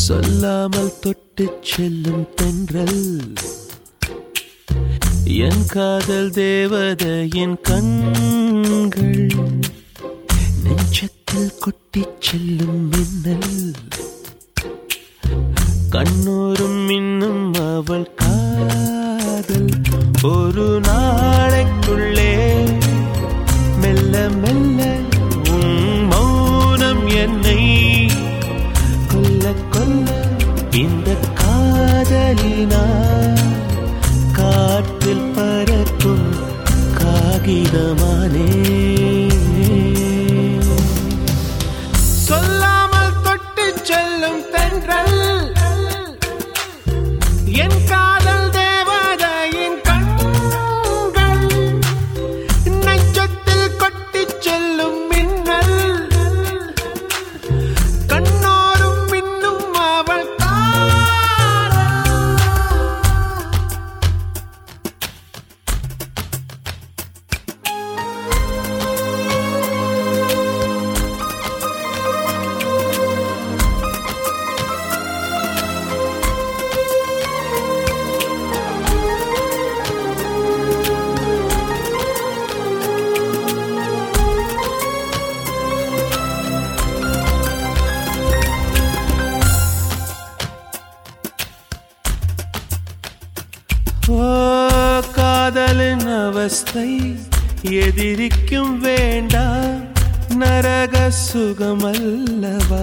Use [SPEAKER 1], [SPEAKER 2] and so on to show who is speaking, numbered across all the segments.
[SPEAKER 1] சொல்லாமல் தொட்டுச் செல்லும் தென்றல் என் காதல் தேவதையின் கண்கள் நெஞ்சத்தில் கொட்டிச் செல்லும் மின்னல் கண்ணோரும் இன்னும் அவள் காதல் ஒரு நாளைக்குள்ளே மெல்ல மெல்ல உன் மௌனம் என்னை கொல்ல கொல்ல இந்த காதலினால் காற்றில் பறக்கும் காகிதமானே சொல்லாமல் தொட்டு செல்லும் தென்றல் என் காதல் தேவதையின் கண்கள் நெஞ்சத்தில் கொட்டிச் செல்லும் மின்னல் கண்ணோரும் மின்னும் அவள் காதலின் அவஸ்தை எதிரிக்கும் வேண்டாம் நரக சுகமல்லவா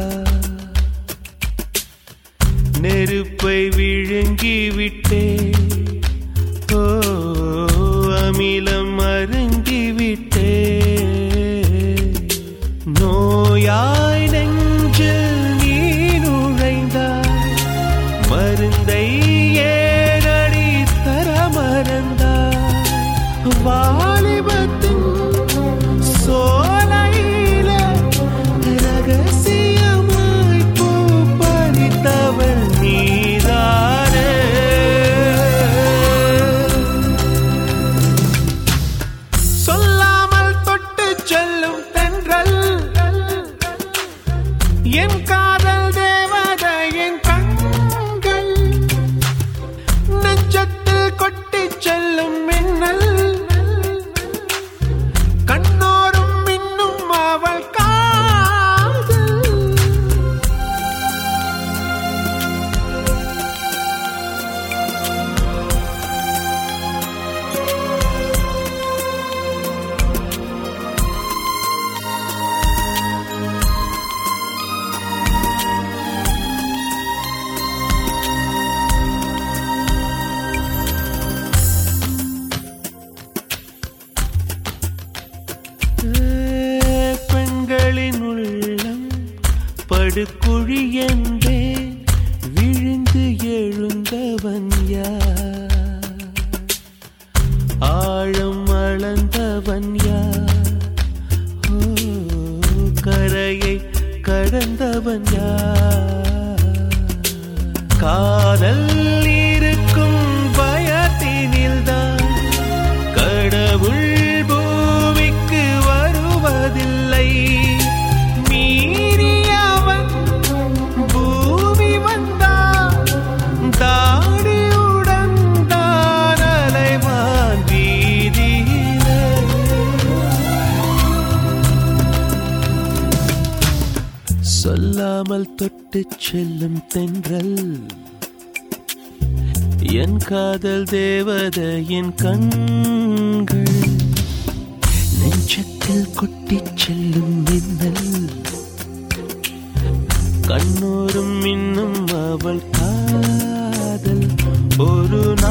[SPEAKER 1] நெருப்பை விழுங்கிவிட்டே அமிலம் அருங்கிவிட்டே நோயாய் நெஞ்சில் நீ நுழைந்தாய் மருந்தை வாலிபத்தின் சோலையில ரகசியமாய் பூ பறித்தவள் நீதானே சொல்லாமல் தொட்டு செல்லும் தென்றல் என் காதல் தேவதையின் கண்கள் நெஞ்சத்தில் கொட்டிச் செல்லும் மின்னல் கண்ணோரும் இன்னும் அவள் காதல் பெண்களின் உள்ளம் படுகுழி என்றே விழுந்து எழுந்தவன் யார் ஆழம் அளந்தவன் யார் கரையை கடந்தவன் யார் காதல் இருக்கும் பயத்தினில்தான் கடவுள் மீறியவன் பூமி வந்தான் தாடியுடன் தான் அலைவான் வீதியிலே சொல்லாமல் தொட்டுச் செல்லும் தென்றல் என் காதல் தேவதையின் கண்கள் நெஞ்சத்தில் கொட்டிச் செல்லும் மின்னல் கண்ணோரும் இன்னும் அவள் காதல் ஒரு